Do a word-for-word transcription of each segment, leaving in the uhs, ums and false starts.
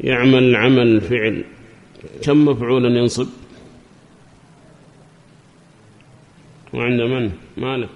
يعمل عمل فعل، كم مفعولا ينصب؟ وعند من؟ ماله؟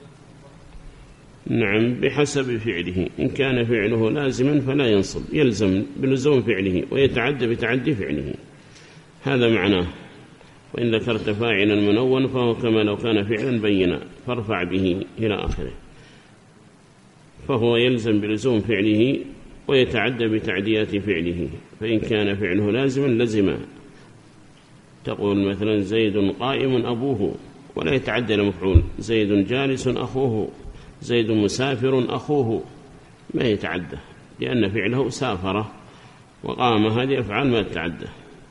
نعم، بحسب فعله. إن كان فعله لازما فلا ينصب، يلزم بلزوم فعله، ويتعدى بتعدي فعله، هذا معناه. وإن ذكرت فاعلا منون فهو كما لو كان فعلا بينا فارفع به إلى آخره، فهو يلزم بلزوم فعله ويتعدى بتعديات فعله. فإن كان فعله لازما لزم، تقول مثلا زيد قائم أبوه، ولا يتعدى لمفعول، زيد جالس أخوه، زيد مسافر أخوه، ما يتعدى لأن فعله سافر وقام، هذه أفعال ما تتعدى.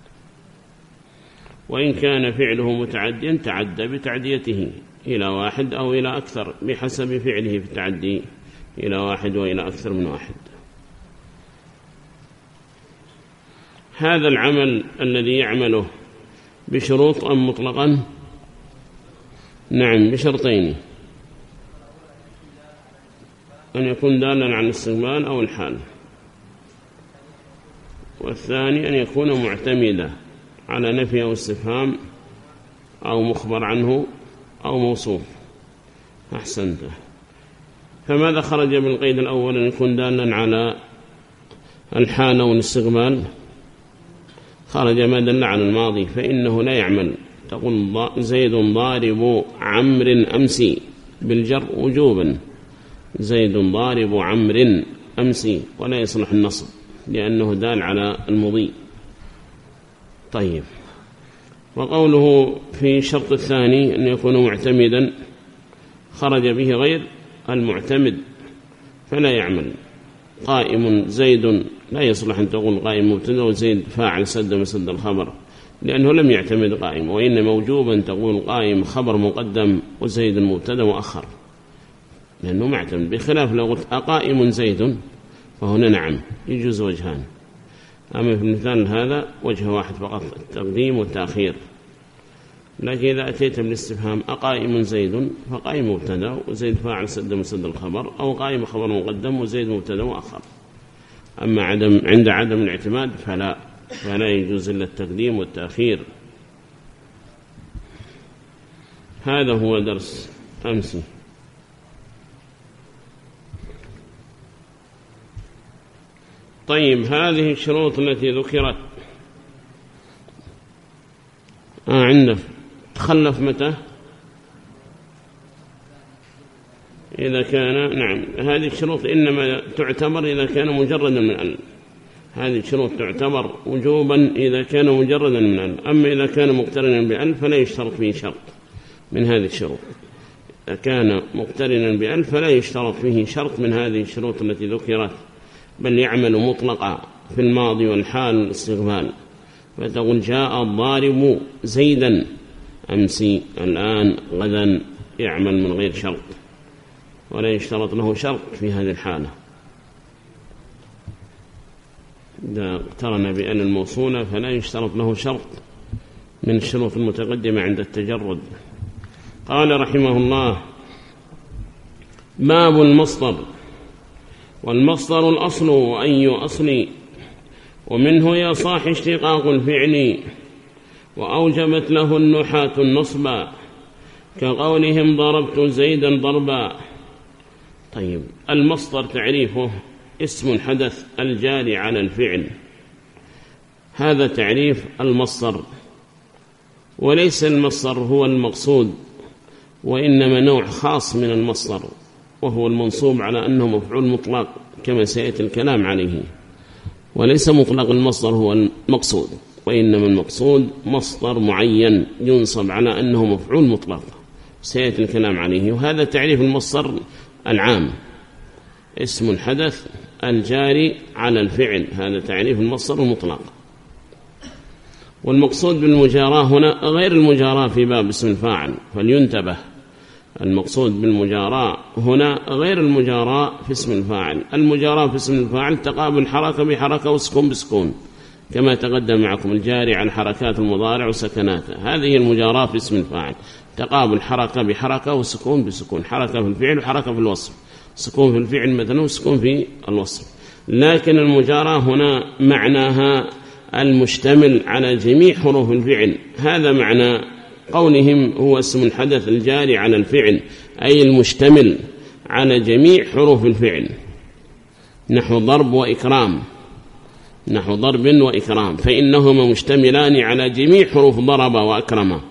وإن كان فعله متعديا تعدى بتعديته إلى واحد أو إلى أكثر بحسب فعله في التعدي، إلى واحد وإلى أكثر من واحد. هذا العمل الذي يعمله بشروط أم مطلقا؟ نعم، بشرطين: أن يكون دالا على الاستقبال أو الحال، والثاني أن يكون معتمدا على نفي أو استفهام أو مخبر عنه أو موصوف. أحسنت. فماذا خرج بالقيد الأول؟ أن يكون دالا على الحال أو الاستقبال. خرج ما دل على الماضي فإنه لا يعمل. تقول زيد ضارب عمرو أمسي بالجر وجوبا، زيد ضارب عمرو أمسي، ولا يصلح النصب لأنه دال على المضي. طيب، وقوله في الشرط الثاني أن يكون معتمدا، خرج به غير المعتمد فلا يعمل. قائم زيد لا يصلح أن تقول قائم مبتدأ وزيد فاعل سد مسد الخبر، لأنه لم يعتمد قائم. وإن موجوبا تقول قائم خبر مقدم وزيد مبتدأ مؤخر، لأنه معتمد. بخلاف لو قلت أقائم زيد فهنا نعم يجوز وجهان، أما في المثال هذا وجه واحد فقط، التقديم والتأخير. لكن إذا أتيت بالاستفهام أقائم زيد فقائم مبتدأ وزيد فاعل سد مسد الخبر، أو قائم خبر مقدم وزيد مبتدأ مؤخر. أما عدم عند عدم الاعتماد فلا فلا يجوز إلا التقديم والتأخير. هذا هو درس أمس. طيب، هذه الشروط التي ذكرت آه عندك تخلف متى؟ إذا كان نعم، هذه الشروط إنما تعتبر إذا كان مجردا من ال. هذه الشروط تعتبر وجوبا إذا كان مجردا من ال. أما إذا كان مقترنا بأل فلا يشترط فيه شرط من هذه الشروط. إذا كان مقترنا بأل فلا يشترط فيه شرط من هذه الشروط التي ذكرت، بل يعمل مطلقا في الماضي والحال والاستقبال. فتقول جاء الضارب زيدا أمسي، الآن، غدا، يعمل من غير شرط، ولا يشترط له شرط في هذه الحالة. إذا اقترن بأن الموصولة فلا يشترط له شرط من الشروط المتقدمة عند التجرد. قال رحمه الله: باب المصدر. والمصدر الأصل وأي أصل، ومنه يا صاح اشتقاق الفعل، وأوجبت له النحاة النصب، كقولهم ضربت زيدا ضربا. طيب، المصدر تعريفه اسم حدث الجاري على الفعل، هذا تعريف المصدر. وليس المصدر هو المقصود، وإنما نوع خاص من المصدر، وهو المنصوب على أنه مفعول مطلق كما سيأتي الكلام عليه. وليس مطلق المصدر هو المقصود، وإنما المقصود مصدر معين ينصب على أنه مفعول مطلق، سيأتي الكلام عليه. وهذا تعريف المصدر العام، اسم الحدث الجاري على الفعل، هذا تعريف المصدر المطلق. والمقصود بالمجاراة هنا غير المجاراة في باب اسم الفاعل، فلينتبه. المقصود بالمجاراة هنا غير المجاراة في اسم الفاعل. المجاراة في اسم الفاعل تقابل حركة بحركة وسكون بسكون، كما تقدم معكم الجاري على حركات المضارع وسكناته. هذه المجاراة في اسم الفاعل، تقابل حركة بحركة وسكون بسكون، حركة في الفعل وحركة في الوصف، سكون في الفعل مثلا وسكون في الوصف. لكن المجاراة هنا معناها المشتمل على جميع حروف الفعل. هذا معنى قولهم هو اسم الحدث الجاري على الفعل، أي المشتمل على جميع حروف الفعل، نحو ضرب وإكرام، نحو ضرب وإكرام، فإنهما مشتملان على جميع حروف ضرب وأكرم،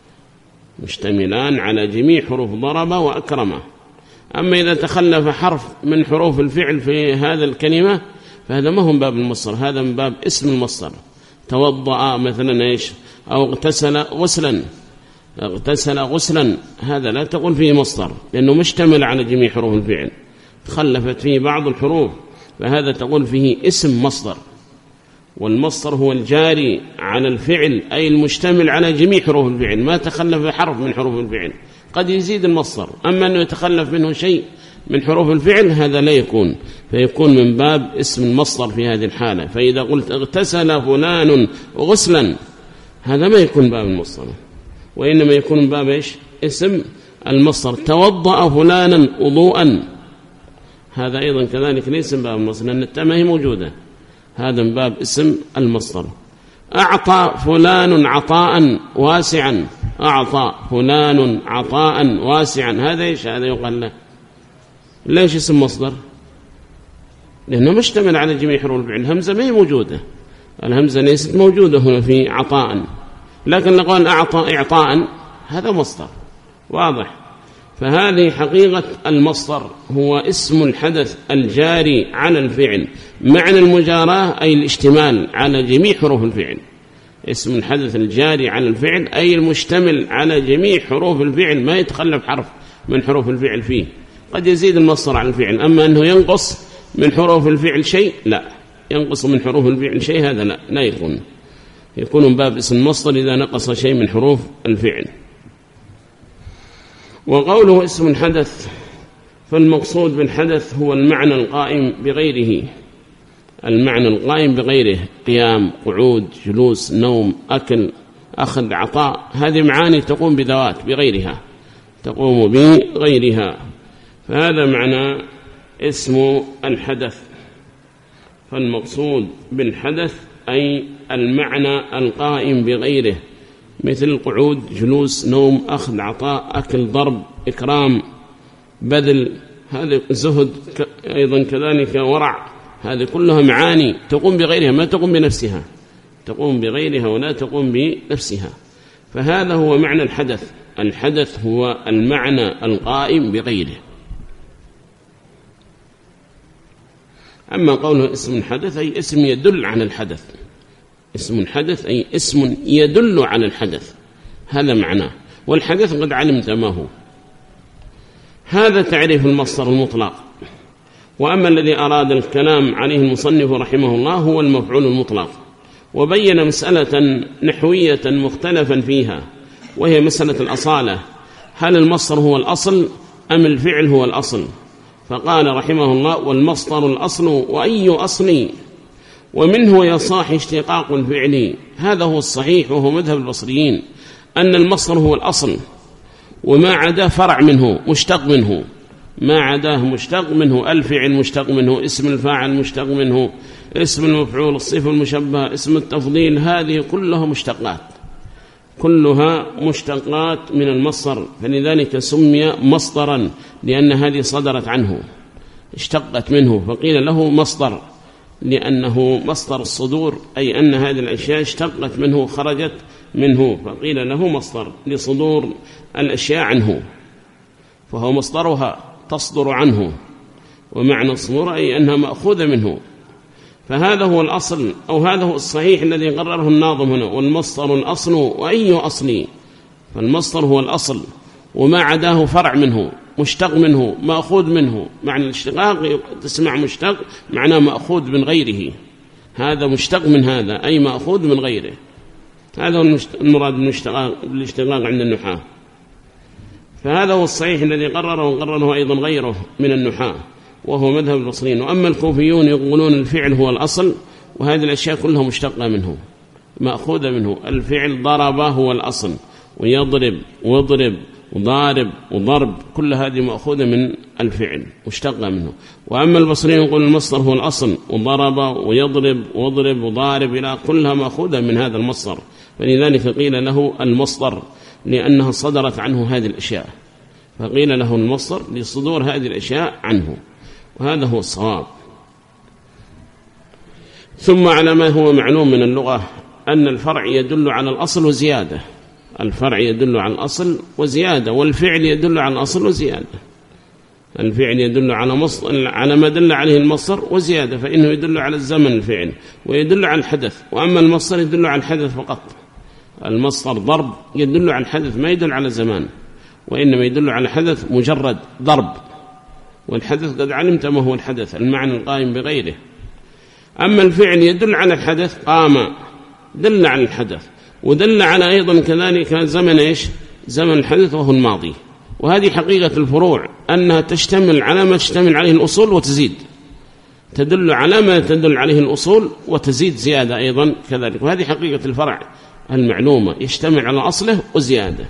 مشتملان على جميع حروف ضرب وأكرم. أما إذا تخلف حرف من حروف الفعل في هذا الكلمة فهذا ما هو من باب المصدر، هذا من باب اسم المصدر. توضأ مثلا إيش، أو اغتسل غسلا، اغتسل غسلا، هذا لا تقول فيه مصدر لأنه مشتمل على جميع حروف الفعل، تخلفت فيه بعض الحروف فهذا تقول فيه اسم مصدر. والمصدر هو الجاري على الفعل، أي المشتمل على جميع حروف الفعل، ما تخلف حرف من حروف الفعل. قد يزيد المصدر، أما أنه يتخلف منه شيء من حروف الفعل هذا لا يكون، فيكون من باب اسم المصدر في هذه الحالة. فإذا قلت اغتسل فلان غسلا هذا ما يكون باب المصدر، وإنما يكون من باب إيش؟ اسم المصدر. توضأ فلانا وضوءا هذا أيضا كذلك ليس من باب المصدر لأن التاء ما هي موجودة، هذا من باب اسم المصدر. أعطى فلان عطاء واسعا، أعطى فلان عطاء واسعا، هذا إيش؟ هذا يقال له ليش اسم مصدر؟ لأنه مشتمل على جميع حروف الفعل. الهمزة ما هي موجودة، الهمزة ليست موجودة هنا في عطاء، لكن نقول أعطى إعطاء هذا مصدر واضح. فهذه حقيقة المصدر، هو اسم الحدث الجاري على الفعل. معنى المجاراة أي الاشتمال على جميع حروف الفعل، اسم الحدث الجاري على الفعل أي المشتمل على جميع حروف الفعل، ما يتخلف حرف من حروف الفعل فيه. قد يزيد المصدر على الفعل، أما أنه ينقص من حروف الفعل شيء لا، ينقص من حروف الفعل شيء هذا لا لا يكون، يكون من باب اسم المصدر إذا نقص شيء من حروف الفعل. وقوله اسم الحدث فالمقصود بالحدث هو المعنى القائم بغيره، المعنى القائم بغيره، قيام، قعود، جلوس، نوم، أكل، أخذ، عطاء، هذه معاني تقوم بذوات بغيرها، تقوم بغيرها. فهذا معنى اسم الحدث. فالمقصود بالحدث أي المعنى القائم بغيره، مثل القعود، جلوس، نوم، أخذ، عطاء، أكل، ضرب، إكرام، بذل، هذا زهد أيضا كذلك، ورع، هذه كلها معاني تقوم بغيرها ما تقوم بنفسها، تقوم بغيرها ولا تقوم بنفسها. فهذا هو معنى الحدث. الحدث هو المعنى القائم بغيره. أما قوله اسم الحدث أي اسم يدل على الحدث، اسم الحدث أي اسم يدل على الحدث، هذا معناه. والحدث قد علمت ما هو، هذا تعريف المصدر المطلق. وأما الذي أراد الكلام عليه المصنف رحمه الله هو المفعول المطلق، وبين مسألة نحوية مختلفا فيها، وهي مسألة الأصالة، هل المصدر هو الأصل أم الفعل هو الأصل؟ فقال رحمه الله والمصدر الأصل وأي أصل، ومنه يصاح اشتقاق الفعل. هذا هو الصحيح وهو مذهب البصريين، أن المصدر هو الأصل، وما عداه فرع منه مشتق منه، ما عداه مشتق منه، الفعل مشتق منه، اسم الفاعل مشتق منه، اسم المفعول، الصفة المشبهة، اسم التفضيل، هذه كلها مشتقات، كلها مشتقات من المصدر. فلذلك سمي مصدرا لأن هذه صدرت عنه، اشتقت منه، فقيل له مصدر لأنه مصدر الصدور، أي أن هذه الأشياء اشتقت منه خرجت منه، فقيل له مصدر لصدور الأشياء عنه، فهو مصدرها تصدر عنه، ومعنى الصدور أي أنها مأخوذة منه. فهذا هو الأصل، أو هذا هو الصحيح الذي قرره الناظم هنا، والمصدر الأصل وأي أصل. فالمصدر هو الأصل، وما عداه فرع منه مشتق منه مأخوذ منه. معنى الاشتقاق تسمع مشتق معناه مأخوذ من غيره، هذا مشتق من هذا أي مأخوذ من غيره. هذا هو المراد بالاشتقاق عند النحاة. فهذا هو الصحيح الذي قرره وقرره أيضا غيره من النحاة، وهو مذهب البصريين. وأما الكوفيون يقولون الفعل هو الأصل، وهذه الأشياء كلها مشتقة منه مأخوذة منه. الفعل ضرب هو الأصل، ويضرب واضرب وضارب وضرب، كل هذه مأخوذة من الفعل مشتقة منه. وأما البصريين يقول المصدر هو الأصل، وضرب ويضرب وضرب وضارب إلى كلها مأخوذة من هذا المصدر، فلذلك قيل له المصدر لأنها صدرت عنه هذه الأشياء، فقيل له المصدر لصدور هذه الأشياء عنه، وهذا هو الصواب. ثم على ما هو معلوم من اللغة أن الفرع يدل على الأصل وزيادة، الفرع يدل على الأصل وزيادة، والفعل يدل على الأصل وزيادة. الفعل يدل على مصدر على ما دل عليه المصدر وزيادة، فإنه يدل على الزمن الفعل ويدل على الحدث، وأما المصدر يدل على الحدث فقط. المصدر ضرب يدل على الحدث ما يدل على زمان، وإنما يدل على حدث مجرد ضرب، والحدث قد علمت ما هو الحدث، المعنى القائم بغيره. أما الفعل يدل على الحدث، قام دل على الحدث، ودل على أيضا كذلك زمن إيش؟ زمن الحدث وهو الماضي. وهذه حقيقة الفروع أنها تشتمل على ما تشتمل عليه الأصول وتزيد، تدل على ما تدل عليه الأصول وتزيد زيادة أيضا كذلك. وهذه حقيقة الفرع المعلومة، يشتمل على أصله وزيادة.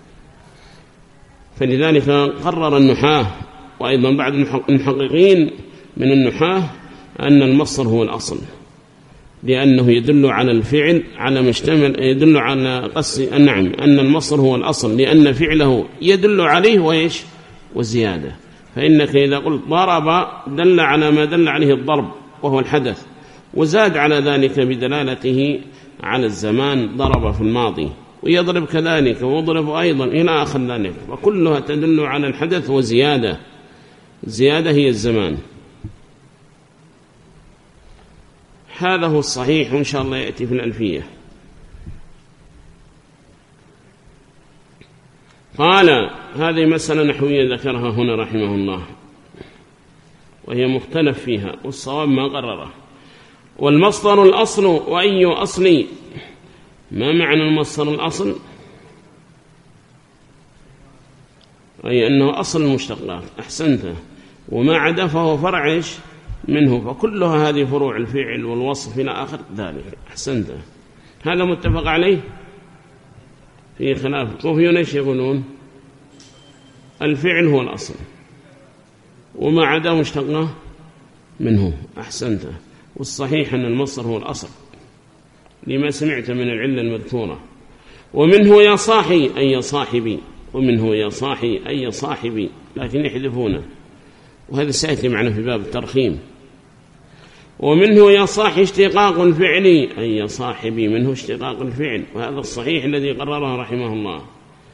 فلذلك قرر النحاة وأيضا بعض المحققين من النحاة أن المصدر هو الأصل، لأنه يدل على الفعل على مشتمل، يدل على قص النعم أن المصدر هو الأصل لأن فعله يدل عليه وإيش؟ وزيادة. فإنك إذا قلت ضرب دل على ما دل عليه الضرب وهو الحدث، وزاد على ذلك بدلالته على الزمان، ضرب في الماضي، ويضرب كذلك ويضرب أيضا إلى آخر ذلك، وكلها تدل على الحدث وزيادة. زيادة هي الزمان. هذا هو الصحيح، وإن شاء الله يأتي في الألفية. قال هذه مسألة نحوية ذكرها هنا رحمه الله، وهي مختلف فيها، والصواب ما قرره. والمصدر الأصل، وأي أصل؟ ما معنى المصدر الأصل؟ أي أنه أصل المشتقات. أحسنته. وما عدا فهو فرع منه، فكلها هذه فروع الفعل والوصف إلى آخر ذلك. أحسنته. هذا متفق عليه في خلاف. الكوفيون ايش يقولون؟ الفعل هو الأصل وما عدا مشتقه منه. أحسنته. والصحيح أن المصدر هو الأصل لما سمعت من العلة المذكورة. ومنه يا صاحي أي يا صاحبي، ومنه يا صاحي أي يا صاحبي، لكن يحذفونه، وهذا سيأتي معنا في باب الترخيم. ومنه يا صاحي اشتقاق الفعل أي يا صاحبي، منه اشتقاق الفعل، وهذا الصحيح الذي قرره رحمه الله.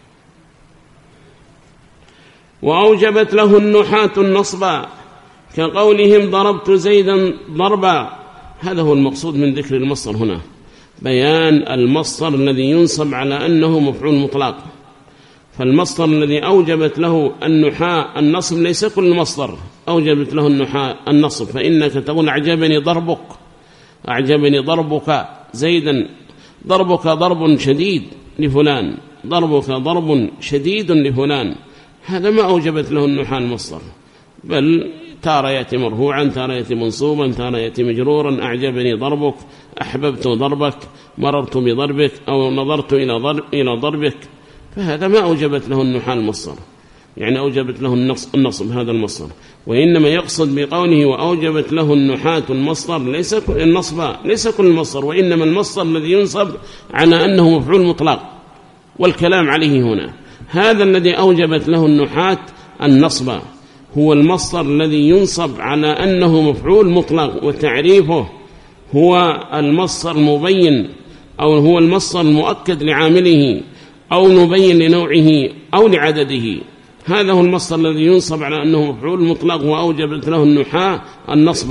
وأوجبت له النحاة النصب كقولهم ضربت زيدا ضربا. هذا هو المقصود من ذكر المصدر هنا، بيان المصدر الذي ينصب على أنه مفعول مطلق. فالمصدر الذي أوجبت له النحاة النصب ليس كل مصدر أوجبت له النحاة النصب، فإنك تقول أعجبني ضربك، أعجبني ضربك زيدا، ضربك ضرب شديد لفلان، ضربك ضرب شديد لفلان. هذا ما أوجبت له النحاة المصدر، بل تارة يأتي مرفوعا، تارة يأتي منصوبا، تارة يأتي مجرورا. أعجبني ضربك، أحببت ضربك، مررت بضربك، أو نظرت إلى ضرب إلى ضربك. فهذا ما أوجبت له النحاة المصدر، يعني أوجبت له النصب هذا المصدر. وإنما يقصد بقوله وأوجبت له النحاة المصدر ليس النصب، ليس كل المصدر، وإنما المصدر الذي ينصب على أنه مفعول مطلق، والكلام عليه هنا. هذا الذي أوجبت له النحاة النصب هو المصدر الذي ينصب على أنه مفعول مطلق، وتعريفه هو المصدر المبين، أو هو المصدر المؤكد لعامله، أو مبين لنوعه أو لعدده. هذا هو المصدر الذي ينصب على أنه مفعول مطلق، وأوجبت له النحاة النصب.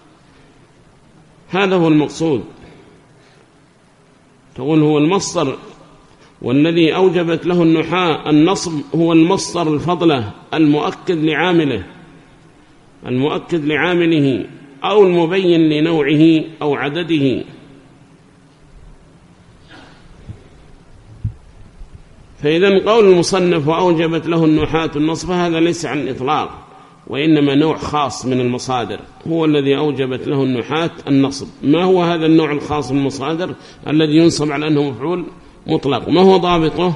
هذا هو المقصود. تقول هو المصدر، والذي أوجبت له النحاة النصب هو المصدر الفضلة المؤكد لعامله، المؤكد لعامله أو المبين لنوعه أو عدده. فإذا قول المصنف وأوجبت له النحاة النصب هذا ليس عن الإطلاق، وإنما نوع خاص من المصادر هو الذي أوجبت له النحاة النصب. ما هو هذا النوع الخاص من المصادر الذي ينصب على أنه مفعول مطلق؟ ما هو ضابطه؟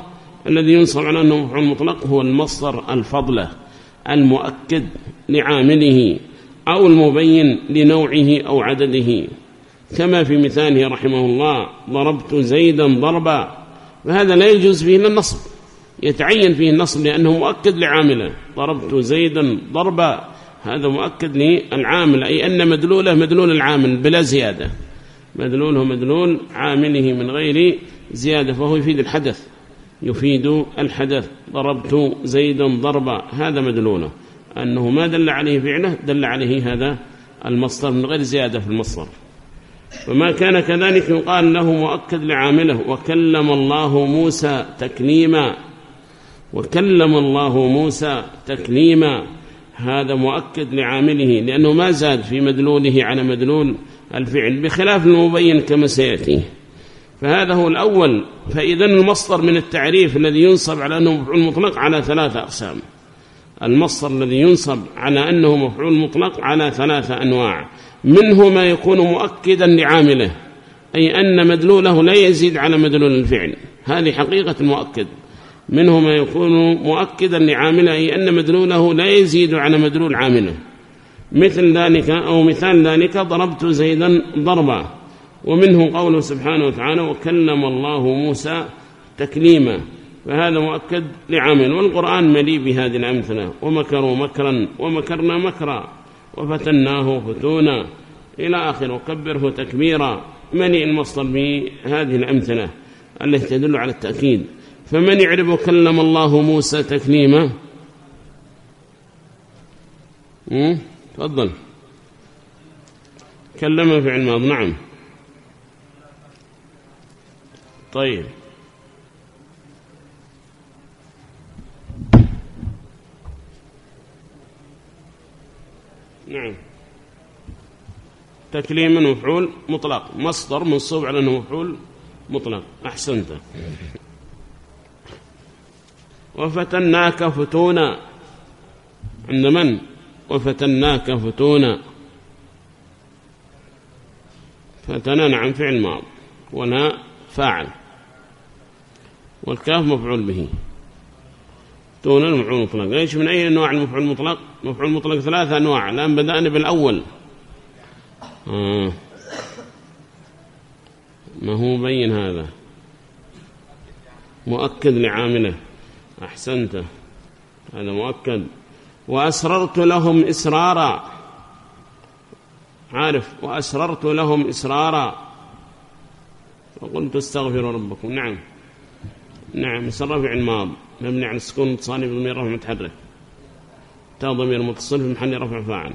الذي ينصب على أنه مفعول مطلق هو المصدر الفضلة المؤكد لعامله أو المبين لنوعه أو عدده، كما في مثاله رحمه الله ضربت زيدا ضربا، فهذا لا يجوز فيه النصب، يتعين فيه النصب لأنه مؤكد لعامله. ضربت زيدا ضربا هذا مؤكد للعامل، أي أن مدلوله مدلول العامل بلا زيادة، مدلوله مدلول عامله من غير زيادة، فهو يفيد الحدث، يفيد الحدث. ضربت زيدا ضربا هذا مدلوله، أنه ما دل عليه فعله دل عليه هذا المصدر من غير زيادة في المصدر. فما كان كذلك يقال له مؤكد لعامله. وكلم الله موسى تكليما، وكلم الله موسى تكليما هذا مؤكد لعامله لأنه ما زاد في مدلوله على مدلول الفعل، بخلاف المبين كما سيأتي. فهذا هو الأول. فإذا المصدر من التعريف الذي ينصب على أنه مفعول مطلق على ثلاثة أقسام. المصدر الذي ينصب على أنه مفعول مطلق على ثلاثة أنواع، منه ما يكون مؤكدا لعامله، أي أن مدلوله لا يزيد على مدلول الفعل، هذه حقيقة المؤكد. منه ما يكون مؤكدا لعامله، أي أن مدلوله لا يزيد على مدلول عامله، مثل ذلك أو مثال ذلك ضربت زيدا ضربا. ومنه قوله سبحانه وتعالى وكلم الله موسى تكليما، فهذا مؤكد لعامل. والقرآن مليء بهذه الأمثلة، ومكروا مكرا ومكرنا مكرا وفتناه فتونا إلى آخر، وكبره تكبيرا، مليء المصدر بهذه الأمثلة التي تدل على التأكيد. فمن يعرف كلم الله موسى تكليما؟ تفضل. كلم فعل ماضي، نعم. طيب نعم، تكليما مفعول مطلق، مصدر منصوب على أنه مفعول مطلق، أحسنت. وفتناك فتونا عند من؟ وفتناك فتونا، فتنا نعم فعل ماض، ونا فاعل، والكاف مفعول به، تون المفعول المطلق. ليش من أي أنواع المفعول المطلق؟ مفعول المطلق ثلاثة أنواع، الآن بدأنا بالأول. آه. ما هو بين هذا مؤكد لعامله، أحسنت، هذا مؤكد. وأسررت لهم إسرارا، عارف، وأسررت لهم إسرارا وقلت استغفروا ربكم، نعم نعم. إسرار فعل ماض مبني على السكون المتصل بضمير رفع متحرك، تا ضمير متصل في محل رفع فاعل.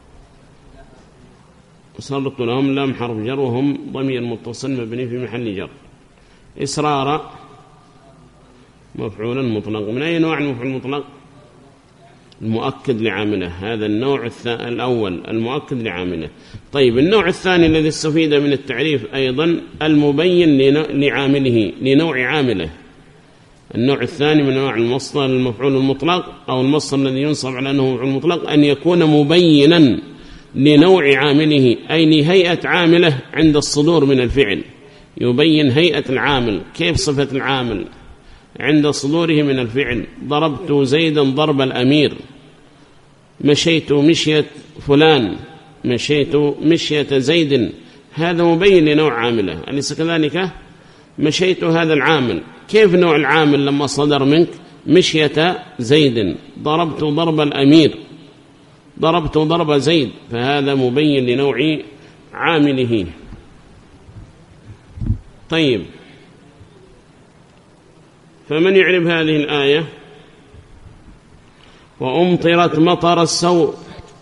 أسررت لهم لام حرف جر، وهم ضمير متصل مبني في محل جر. إسرارا مفعولا مطلق. من أي نوع المفعول المطلق؟ المؤكد لعامله، هذا النوع الأول المؤكد لعامله. طيب النوع الثاني الذي استفيد من التعريف أيضا المبين لعامله، لنوع عامله. النوع الثاني من نوع المصدر المفعول المطلق أو المصدر الذي ينصب على أنه مفعول مطلق أن يكون مبينا لنوع عامله، أي لهيئة عامله عند الصدور من الفعل، يبين هيئة العامل، كيف صفة العامل عند صدوره من الفعل. ضربت زيدا ضرب الأمير، مشيت مشية فلان، مشيت مشية زيد، هذا مبين لنوع عامله. أليس كذلك؟ مشيت هذا العامل، كيف نوع العامل لما صدر منك؟ مشية زيد. ضربت ضرب الأمير، ضربت ضرب زيد، فهذا مبين لنوع عامله. طيب فمن يعرف هذه الآية؟ وأمطرت مطر السوء،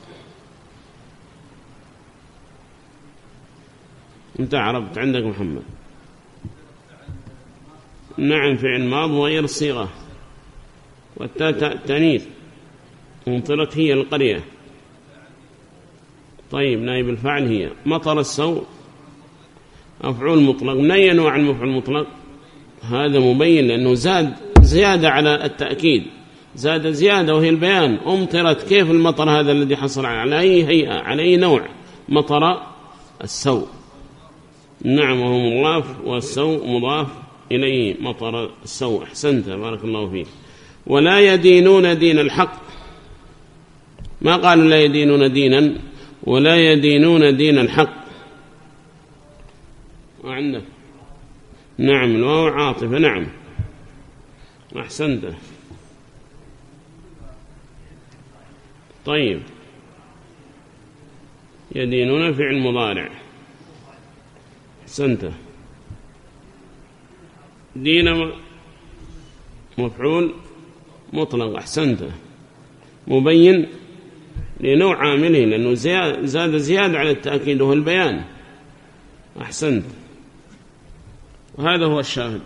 انت عرفت عندك محمد؟ نعم فعل ماض وغير الصيغة، والتاء تانيث. أمطرت هي القرية. طيب نائب الفاعل هي. مطر السوء مفعول مطلق. من أي نوع المفعول المطلق؟ هذا مبين لأنه زاد زيادة على التأكيد، زاد زيادة وهي البيان. أمطرت، كيف المطر هذا الذي حصل على أي هيئة، على أي نوع؟ مطر السوء، نعم، وهو مضاف والسوء مضاف إليه مطر السوء. أحسنت بارك الله فيك. ولا يدينون دين الحق، ما قالوا لا يدينون دينا، ولا يدينون دين الحق. وعندك نعم الواو عاطفة. نعم أحسنت. طيب يدينون فعل مضارع. أحسنت. دين مفعول مطلق. أحسنت. مبين لنوع عامله لأنه زاد زيادة على التأكيد وهو البيان. أحسنت. وهذا هو الشاهد.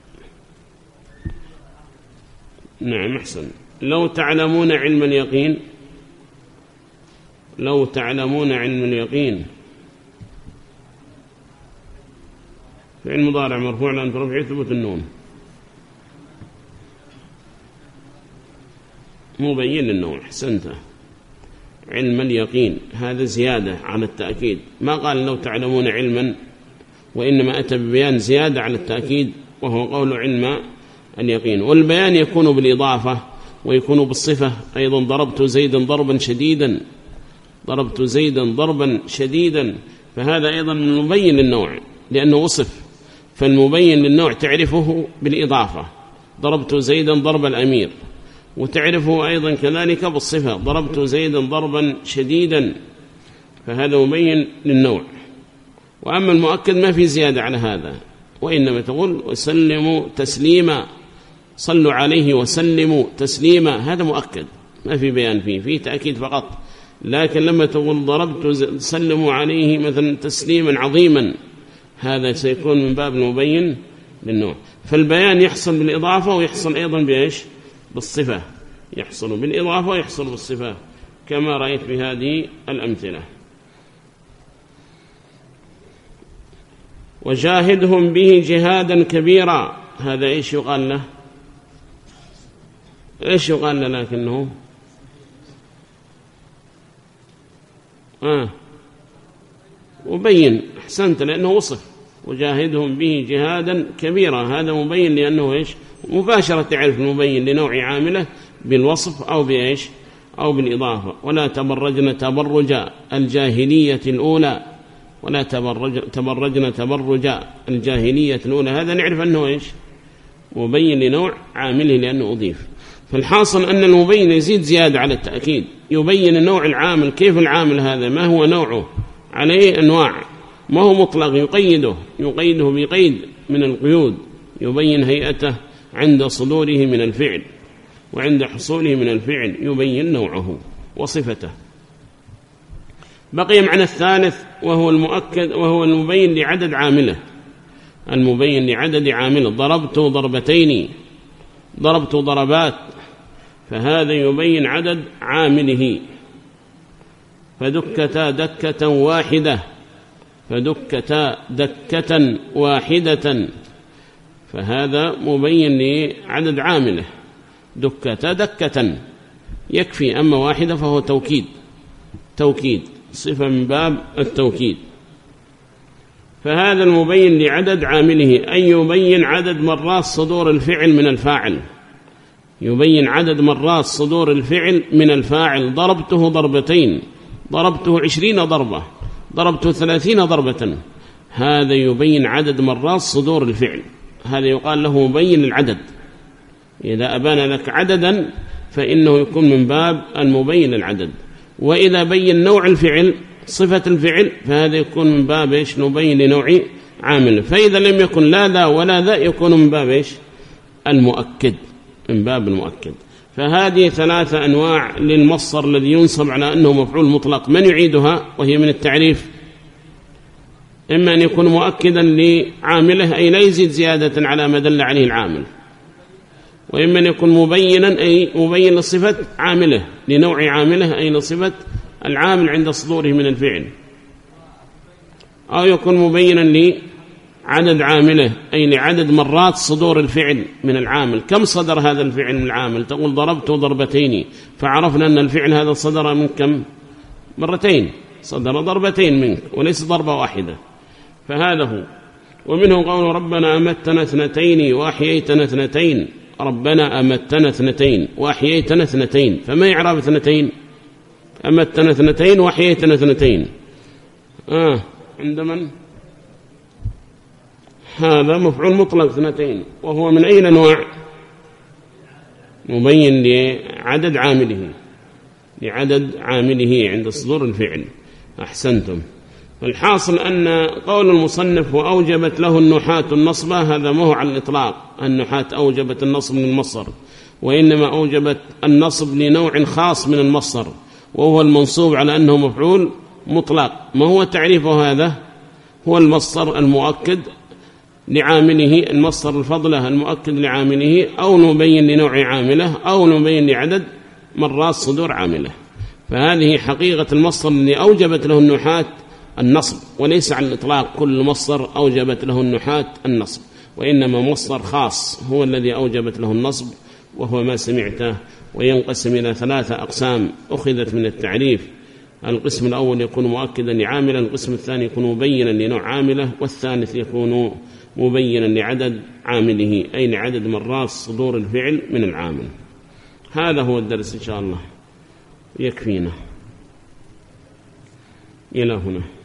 نعم أحسن. لو تعلمون علم اليقين، لو تعلمون علم اليقين فعل مضارع مرفوع لأن ترفع ثبوت النون مبين للنوع. أحسنت. علم اليقين هذا زيادة على التأكيد، ما قال لو تعلمون علما، وإنما أتى ببيان زيادة على التأكيد وهو قول علم اليقين. والبيان يكون بالإضافة ويكون بالصفة أيضا. ضربت زيدا ضربا شديدا، ضربت زيدا ضربا شديدا، فهذا أيضا من المبين للنوع لأنه وصف، فالمبين للنوع تعرفه بالإضافة. ضربت زيدا ضرب الأمير، وتعرفه أيضا كذلك بالصفة. ضربت زيدا ضربا شديدا، فهذا مبين للنوع. وأما المؤكد ما في زيادة على هذا، وإنما تقول وسلموا تسليما، صلوا عليه وسلموا تسليما، هذا مؤكد ما في بيان فيه، فيه تأكيد فقط. لكن لما تقول ضربت سلموا عليه مثلا تسليما عظيما، هذا سيكون من باب المبين للنوع. فالبيان يحصل بالإضافة ويحصل أيضا بإيش؟ بالصفة. يحصل بالإضافة ويحصل بالصفة كما رأيت بهذه الأمثلة. وجاهدهم به جهادا كبيرا، هذا إيش يقال له؟ إيش يقال له لكنه آه مبين. أحسنت، لأنه وصف. وجاهدهم به جهادا كبيرا، هذا مبين لأنه إيش؟ مباشرة تعرف المبين لنوع عامله بالوصف أو بإيش؟ أو بالإضافة. ولا تبرجن تبرج الجاهلية الأولى، ولا تبرج تبرجن تبرج الجاهلية الأولى، هذا نعرف أنه إيش؟ مبين لنوع عامله لأنه أضيف. فالحاصل أن المبين يزيد زيادة على التأكيد، يبين النوع العامل. كيف العامل هذا؟ ما هو نوعه؟ عليه أنواع، ما هو مطلق، يقيده يقيده بقيد من القيود. يبين هيئته عند صدوره من الفعل، وعند حصوله من الفعل يبين نوعه وصفته. بقي معنى الثالث وهو المؤكد، وهو المبين لعدد عامله. المبين لعدد عامله. ضربت ضربتين، ضربت ضربات، فهذا يبين عدد عامله. فدكتا دكة واحدة، فدكتا دكة واحدة، فهذا مبين لعدد عامله. دكتا دكة يكفي، أما واحدة فهو توكيد، توكيد صفة من باب التوكيد. فهذا المبين لعدد عامله، أن يبين عدد مرات صدور الفعل من الفاعل. يبين عدد مرات صدور الفعل من الفاعل. ضربته ضربتين، ضربته عشرين ضربة، ضربته ثلاثين ضربة، هذا يبين عدد مرات صدور الفعل. هذا يقال له مبين العدد. إذا أبان لك عددا فإنه يكون من باب المبين العدد. وإذا بين نوع الفعل، صفة الفعل، فهذا يكون من باب إيش؟ نبين لنوع عامل. فإذا لم يكن لا ذا ولا ذا يكون من باب إيش؟ المؤكد، من باب المؤكد. فهذه ثلاثة أنواع للمصدر الذي ينصب على أنه مفعول مطلق. من يعيدها وهي من التعريف؟ إما أن يكون مؤكدا لعامله أي لا يزيد زيادة على ما دل عليه العامل، وإما أن يكون مبينا أي مبين لصفة عامله، لنوع عامله أي لصفة العامل عند صدوره من الفعل، أو يكون مبينا لعدد عامله أي لعدد مرات صدور الفعل من العامل. كم صدر هذا الفعل من العامل؟ تقول ضربت ضربتين، فعرفنا أن الفعل هذا صدر من كم؟ مرتين، صدر ضربتين منك وليس ضربة واحدة، فهذا هو. ومنه قول ربنا أمتنا اثنتين وأحييتنا اثنتين، ربنا أمتنا اثنتين وأحييتنا اثنتين، فما يعرف اثنتين؟ أمتنا اثنتين وأحييتنا اثنتين. آه عند من؟ هذا مفعول مطلق اثنتين، وهو من أي أنواع؟ مبين لعدد عامله، لعدد عامله عند صدور الفعل. أحسنتم. الحاصل أن قول المصنف وأوجبت له النحاة النصب هذا ما هو على الإطلاق، النحاة أوجبت النصب من المصدر، وإنما أوجبت النصب لنوع خاص من المصدر، وهو المنصوب على أنه مفعول مطلق. ما هو تعريفه هذا؟ هو المصدر المؤكد لعامله، المصدر الفضلة المؤكد لعامله، أو نبين لنوع عامله، أو نبين لعدد مرات صدور عامله. فهذه حقيقة المصدر الذي أوجبت له النحاة النصب، وليس على الإطلاق كل مصدر أوجبت له النحاة النصب، وإنما مصدر خاص هو الذي أوجبت له النصب، وهو ما سمعته. وينقسم إلى ثلاثة أقسام أخذت من التعريف: القسم الأول يكون مؤكدا لعامله، القسم الثاني يكون مبينا لنوع عامله، والثالث يكون مبينا لعدد عامله، أي لعدد مرات صدور الفعل من العامل. هذا هو الدرس إن شاء الله، يكفينا إلى هنا.